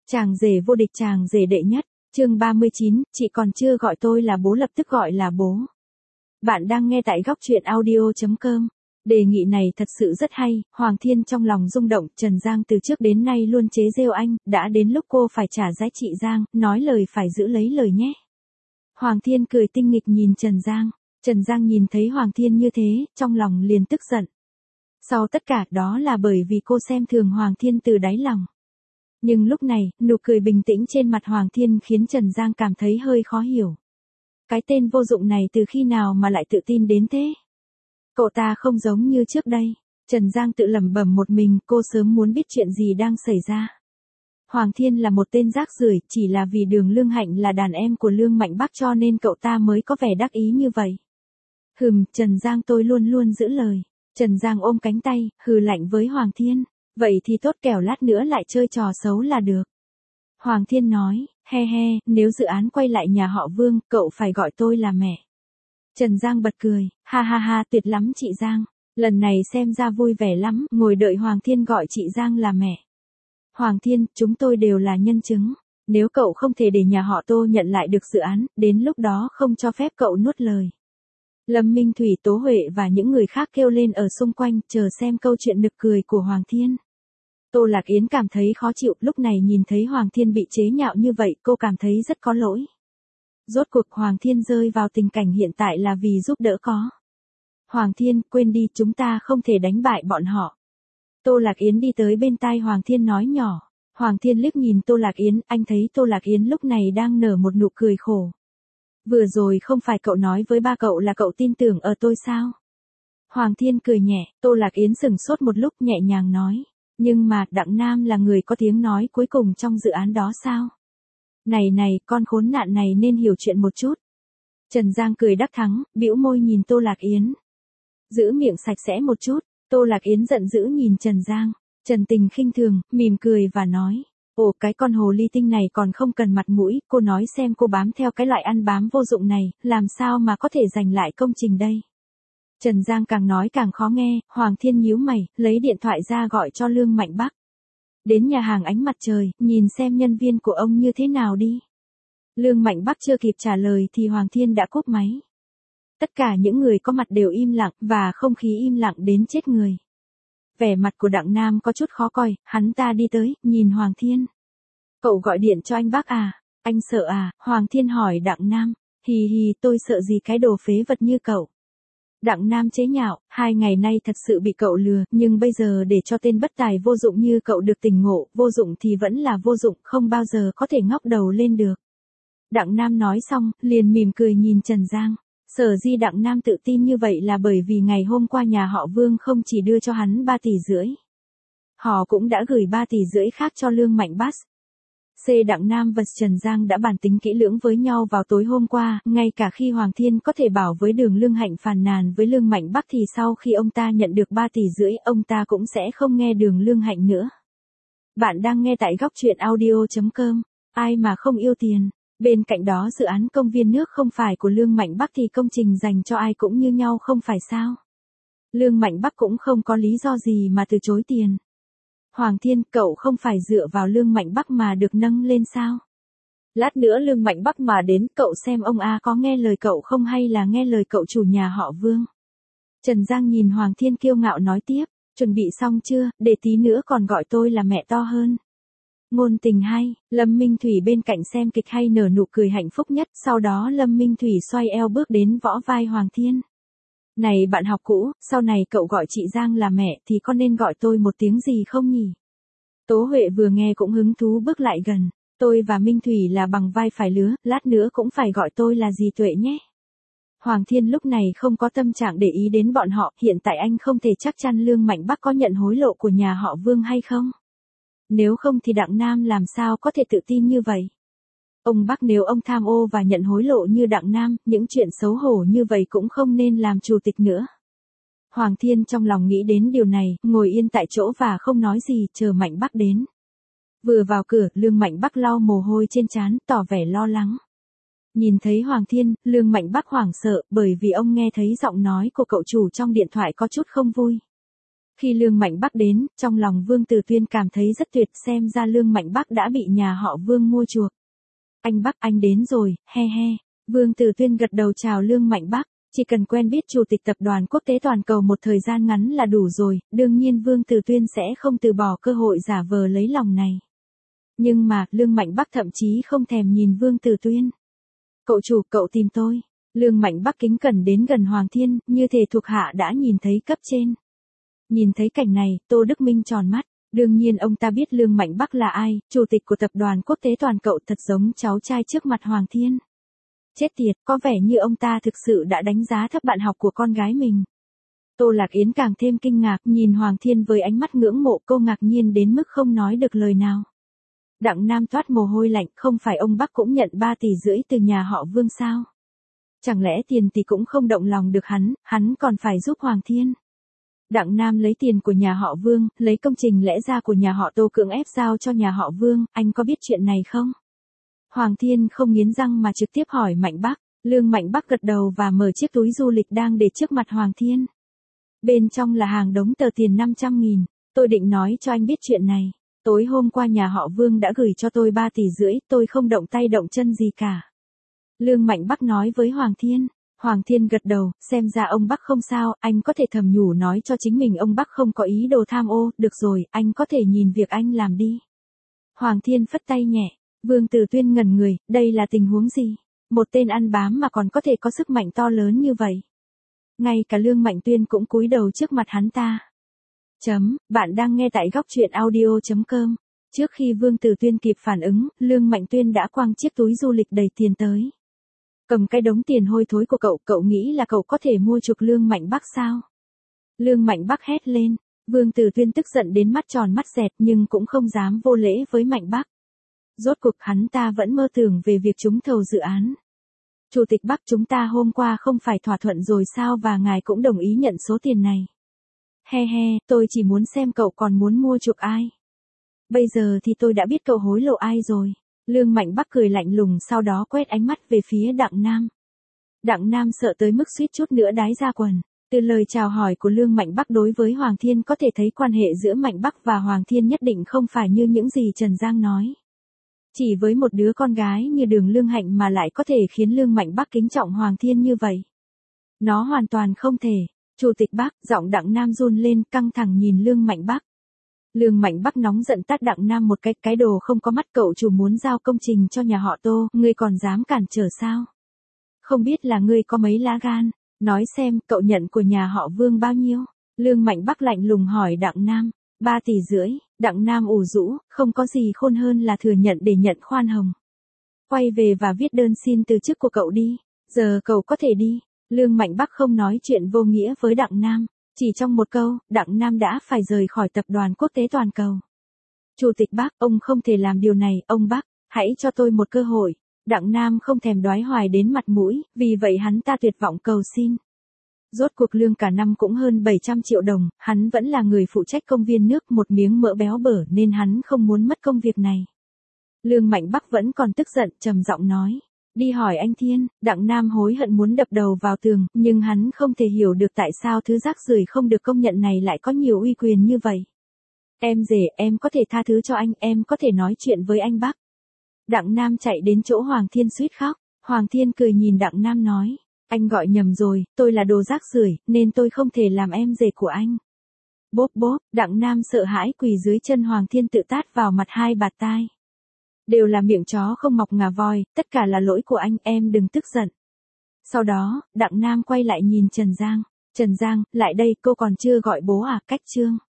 Chàng rể vô địch, chàng rể đệ nhất, chương 39, chị còn chưa gọi tôi là bố lập tức gọi là bố. Bạn đang nghe tại góc truyện audio.com. Đề nghị này thật sự rất hay, Hoàng Thiên trong lòng rung động, Trần Giang từ trước đến nay luôn chế giễu anh, đã đến lúc cô phải trả giá chị Giang, nói lời phải giữ lấy lời nhé. Hoàng Thiên cười tinh nghịch nhìn Trần Giang. Trần Giang nhìn thấy Hoàng Thiên như thế, trong lòng liền tức giận. Sau tất cả đó là bởi vì cô xem thường Hoàng Thiên từ đáy lòng. Nhưng lúc này, nụ cười bình tĩnh trên mặt Hoàng Thiên khiến Trần Giang cảm thấy hơi khó hiểu. Cái tên vô dụng này từ khi nào mà lại tự tin đến thế? Cậu ta không giống như trước đây. Trần Giang tự lẩm bẩm một mình, cô sớm muốn biết chuyện gì đang xảy ra. Hoàng Thiên là một tên rác rưởi, chỉ là vì Đường Lương Hạnh là đàn em của Lương Mạnh Bắc cho nên cậu ta mới có vẻ đắc ý như vậy. Trần Giang tôi luôn luôn giữ lời. Trần Giang ôm cánh tay, hừ lạnh với Hoàng Thiên. Vậy thì tốt, kẻo lát nữa lại chơi trò xấu là được. Hoàng Thiên nói, he he, nếu dự án quay lại nhà họ Vương, cậu phải gọi tôi là mẹ. Trần Giang bật cười, ha ha ha, tuyệt lắm chị Giang. Lần này xem ra vui vẻ lắm, ngồi đợi Hoàng Thiên gọi chị Giang là mẹ. Hoàng Thiên, chúng tôi đều là nhân chứng. Nếu cậu không thể để nhà họ Tô nhận lại được dự án, đến lúc đó không cho phép cậu nuốt lời. Lâm Minh Thủy, Tố Huệ và những người khác kêu lên ở xung quanh, chờ xem câu chuyện nực cười của Hoàng Thiên. Tô Lạc Yến cảm thấy khó chịu, lúc này nhìn thấy Hoàng Thiên bị chế nhạo như vậy, cô cảm thấy rất có lỗi. Rốt cuộc Hoàng Thiên rơi vào tình cảnh hiện tại là vì giúp đỡ có. Hoàng Thiên, quên đi, chúng ta không thể đánh bại bọn họ. Tô Lạc Yến đi tới bên tai Hoàng Thiên nói nhỏ. Hoàng Thiên liếc nhìn Tô Lạc Yến, anh thấy Tô Lạc Yến lúc này đang nở một nụ cười khổ. Vừa rồi không phải cậu nói với ba cậu là cậu tin tưởng ở tôi sao? Hoàng Thiên cười nhẹ, Tô Lạc Yến sững sốt một lúc nhẹ nhàng nói. Nhưng mà, Đặng Nam là người có tiếng nói cuối cùng trong dự án đó sao? Này, con khốn nạn này nên hiểu chuyện một chút. Trần Giang cười đắc thắng, bĩu môi nhìn Tô Lạc Yến. Giữ miệng sạch sẽ một chút, Tô Lạc Yến giận dữ nhìn Trần Giang. Trần Tình khinh thường, mỉm cười và nói. Ồ, cái con hồ ly tinh này còn không cần mặt mũi, cô nói xem cô bám theo cái loại ăn bám vô dụng này, làm sao mà có thể giành lại công trình đây? Trần Giang càng nói càng khó nghe, Hoàng Thiên nhíu mày, lấy điện thoại ra gọi cho Lương Mạnh Bắc. Đến nhà hàng Ánh Mặt Trời, nhìn xem nhân viên của ông như thế nào đi. Lương Mạnh Bắc chưa kịp trả lời thì Hoàng Thiên đã cúp máy. Tất cả những người có mặt đều im lặng, và không khí im lặng đến chết người. Vẻ mặt của Đặng Nam có chút khó coi, hắn ta đi tới, nhìn Hoàng Thiên. Cậu gọi điện cho anh Bắc à? Anh sợ à? Hoàng Thiên hỏi Đặng Nam. Hì hì, tôi sợ gì cái đồ phế vật như cậu. Đặng Nam chế nhạo, 2 ngày nay thật sự bị cậu lừa, nhưng bây giờ để cho tên bất tài vô dụng như cậu được tỉnh ngộ, vô dụng thì vẫn là vô dụng, không bao giờ có thể ngóc đầu lên được. Đặng Nam nói xong, liền mỉm cười nhìn Trần Giang. Sở dĩ Đặng Nam tự tin như vậy là bởi vì ngày hôm qua nhà họ Vương không chỉ đưa cho hắn 3,5 tỷ. Họ cũng đã gửi 3,5 tỷ khác cho Lương Mạnh Bắc. Đặng Nam và Trần Giang đã bàn tính kỹ lưỡng với nhau vào tối hôm qua, ngay cả khi Hoàng Thiên có thể bảo với Đường Lương Hạnh phàn nàn với Lương Mạnh Bắc thì sau khi ông ta nhận được 3,5 tỷ, ông ta cũng sẽ không nghe Đường Lương Hạnh nữa. Bạn đang nghe tại góc truyện audio.com, ai mà không yêu tiền. Bên cạnh đó dự án công viên nước không phải của Lương Mạnh Bắc thì công trình dành cho ai cũng như nhau không phải sao. Lương Mạnh Bắc cũng không có lý do gì mà từ chối tiền. Hoàng Thiên, cậu không phải dựa vào Lương Mạnh Bắc mà được nâng lên sao? Lát nữa Lương Mạnh Bắc mà đến, cậu xem ông A có nghe lời cậu không hay là nghe lời cậu chủ nhà họ Vương? Trần Giang nhìn Hoàng Thiên kiêu ngạo nói tiếp, chuẩn bị xong chưa, để tí nữa còn gọi tôi là mẹ to hơn. Ngôn tình hay, Lâm Minh Thủy bên cạnh xem kịch hay nở nụ cười hạnh phúc nhất, sau đó Lâm Minh Thủy xoay eo bước đến võ vai Hoàng Thiên. Này bạn học cũ, sau này cậu gọi chị Giang là mẹ thì có nên gọi tôi một tiếng gì không nhỉ? Tố Huệ vừa nghe cũng hứng thú bước lại gần. Tôi và Minh Thủy là bằng vai phải lứa, lát nữa cũng phải gọi tôi là dì Tuệ nhé. Hoàng Thiên lúc này không có tâm trạng để ý đến bọn họ, hiện tại anh không thể chắc chắn Lương Mạnh Bắc có nhận hối lộ của nhà họ Vương hay không. Nếu không thì Đặng Nam làm sao có thể tự tin như vậy. Ông Bắc nếu ông tham ô và nhận hối lộ như Đặng Nam, những chuyện xấu hổ như vậy cũng không nên làm chủ tịch nữa. Hoàng Thiên trong lòng nghĩ đến điều này, ngồi yên tại chỗ và không nói gì, chờ Mạnh Bắc đến. Vừa vào cửa, Lương Mạnh Bắc lau mồ hôi trên trán, tỏ vẻ lo lắng. Nhìn thấy Hoàng Thiên, Lương Mạnh Bắc hoảng sợ, bởi vì ông nghe thấy giọng nói của cậu chủ trong điện thoại có chút không vui. Khi Lương Mạnh Bắc đến, trong lòng Vương Tử Tuyên cảm thấy rất tuyệt, xem ra Lương Mạnh Bắc đã bị nhà họ Vương mua chuộc. Anh Bắc, anh đến rồi, he he. Vương Tử Tuyên gật đầu chào Lương Mạnh Bắc, chỉ cần quen biết chủ tịch tập đoàn quốc tế toàn cầu một thời gian ngắn là đủ rồi, đương nhiên Vương Tử Tuyên sẽ không từ bỏ cơ hội giả vờ lấy lòng này. Nhưng mà, Lương Mạnh Bắc thậm chí không thèm nhìn Vương Tử Tuyên. Cậu chủ, cậu tìm tôi. Lương Mạnh Bắc kính cẩn đến gần Hoàng Thiên, như thể thuộc hạ đã nhìn thấy cấp trên. Nhìn thấy cảnh này, Tô Đức Minh tròn mắt. Đương nhiên ông ta biết Lương Mạnh Bắc là ai, chủ tịch của tập đoàn quốc tế toàn cầu, thật giống cháu trai trước mặt Hoàng Thiên. Chết tiệt, có vẻ như ông ta thực sự đã đánh giá thấp bạn học của con gái mình. Tô Lạc Yến càng thêm kinh ngạc, nhìn Hoàng Thiên với ánh mắt ngưỡng mộ, cô ngạc nhiên đến mức không nói được lời nào. Đặng Nam toát mồ hôi lạnh, không phải ông Bắc cũng nhận 3,5 tỷ từ nhà họ Vương sao? Chẳng lẽ tiền thì cũng không động lòng được hắn còn phải giúp Hoàng Thiên. Đặng Nam lấy tiền của nhà họ Vương, lấy công trình lẽ ra của nhà họ Tô cưỡng ép giao cho nhà họ Vương, anh có biết chuyện này không? Hoàng Thiên không nghiến răng mà trực tiếp hỏi Mạnh Bắc. Lương Mạnh Bắc gật đầu và mở chiếc túi du lịch đang để trước mặt Hoàng Thiên. Bên trong là hàng đống tờ tiền 500.000, tôi định nói cho anh biết chuyện này. Tối hôm qua nhà họ Vương đã gửi cho tôi 3,5 tỷ, tôi không động tay động chân gì cả. Lương Mạnh Bắc nói với Hoàng Thiên. Hoàng Thiên gật đầu, xem ra ông Bắc không sao, anh có thể thầm nhủ nói cho chính mình ông Bắc không có ý đồ tham ô, được rồi, anh có thể nhìn việc anh làm đi. Hoàng Thiên phất tay nhẹ, Vương Tử Tuyên ngẩn người, đây là tình huống gì? Một tên ăn bám mà còn có thể có sức mạnh to lớn như vậy. Ngay cả Lương Mạnh Tuyên cũng cúi đầu trước mặt hắn ta. Bạn đang nghe tại góc truyện audio.com. Trước khi Vương Tử Tuyên kịp phản ứng, Lương Mạnh Tuyên đã quăng chiếc túi du lịch đầy tiền tới. Cầm cái đống tiền hôi thối của cậu nghĩ là cậu có thể mua chuộc Lương Mạnh Bắc sao? Lương Mạnh Bắc hét lên, Vương Tử Tuyên tức giận đến mắt tròn mắt dẹt nhưng cũng không dám vô lễ với Mạnh Bắc. Rốt cuộc hắn ta vẫn mơ tưởng về việc trúng thầu dự án. Chủ tịch Bắc, chúng ta hôm qua không phải thỏa thuận rồi sao và ngài cũng đồng ý nhận số tiền này. He he, tôi chỉ muốn xem cậu còn muốn mua chuộc ai. Bây giờ thì tôi đã biết cậu hối lộ ai rồi. Lương Mạnh Bắc cười lạnh lùng, sau đó quét ánh mắt về phía Đặng Nam. Đặng Nam sợ tới mức suýt chút nữa đái ra quần. Từ lời chào hỏi của Lương Mạnh Bắc đối với Hoàng Thiên có thể thấy quan hệ giữa Mạnh Bắc và Hoàng Thiên nhất định không phải như những gì Trần Giang nói. Chỉ với một đứa con gái như Đường Lương Hạnh mà lại có thể khiến Lương Mạnh Bắc kính trọng Hoàng Thiên như vậy. Nó hoàn toàn không thể. Chủ tịch Bắc, giọng Đặng Nam run lên, căng thẳng nhìn Lương Mạnh Bắc. Lương Mạnh Bắc nóng giận tát Đặng Nam một cái đồ không có mắt, cậu chủ muốn giao công trình cho nhà họ Tô, ngươi còn dám cản trở sao? Không biết là ngươi có mấy lá gan, nói xem cậu nhận của nhà họ Vương bao nhiêu? Lương Mạnh Bắc lạnh lùng hỏi Đặng Nam. 3,5 tỷ. Đặng Nam ủ rũ, không có gì khôn hơn là thừa nhận để nhận khoan hồng. Quay về và viết đơn xin từ chức của cậu đi, giờ cậu có thể đi. Lương Mạnh Bắc không nói chuyện vô nghĩa với Đặng Nam. Chỉ trong một câu, Đặng Nam đã phải rời khỏi tập đoàn quốc tế toàn cầu. Chủ tịch Bắc, ông không thể làm điều này, ông Bắc, hãy cho tôi một cơ hội. Đặng Nam không thèm đoái hoài đến mặt mũi, vì vậy hắn ta tuyệt vọng cầu xin. Rốt cuộc lương cả năm cũng hơn 700 triệu đồng, hắn vẫn là người phụ trách công viên nước, một miếng mỡ béo bở nên hắn không muốn mất công việc này. Lương Mạnh Bắc vẫn còn tức giận, trầm giọng nói. Đi hỏi anh Thiên. Đặng Nam hối hận muốn đập đầu vào tường, nhưng hắn không thể hiểu được tại sao thứ rác rưởi không được công nhận này lại có nhiều uy quyền như vậy. Em rể, em có thể tha thứ cho anh, em có thể nói chuyện với anh Bắc. Đặng Nam chạy đến chỗ Hoàng Thiên suýt khóc. Hoàng Thiên cười nhìn Đặng Nam nói. Anh gọi nhầm rồi, tôi là đồ rác rưởi, nên tôi không thể làm em rể của anh. Bốp bốp, Đặng Nam sợ hãi quỳ dưới chân Hoàng Thiên tự tát vào mặt 2 bạt tai. Đều là miệng chó không mọc ngà voi, tất cả là lỗi của anh, em đừng tức giận. Sau đó, Đặng Nam quay lại nhìn Trần Giang. Trần Giang, lại đây, cô còn chưa gọi bố à? Cách Trương.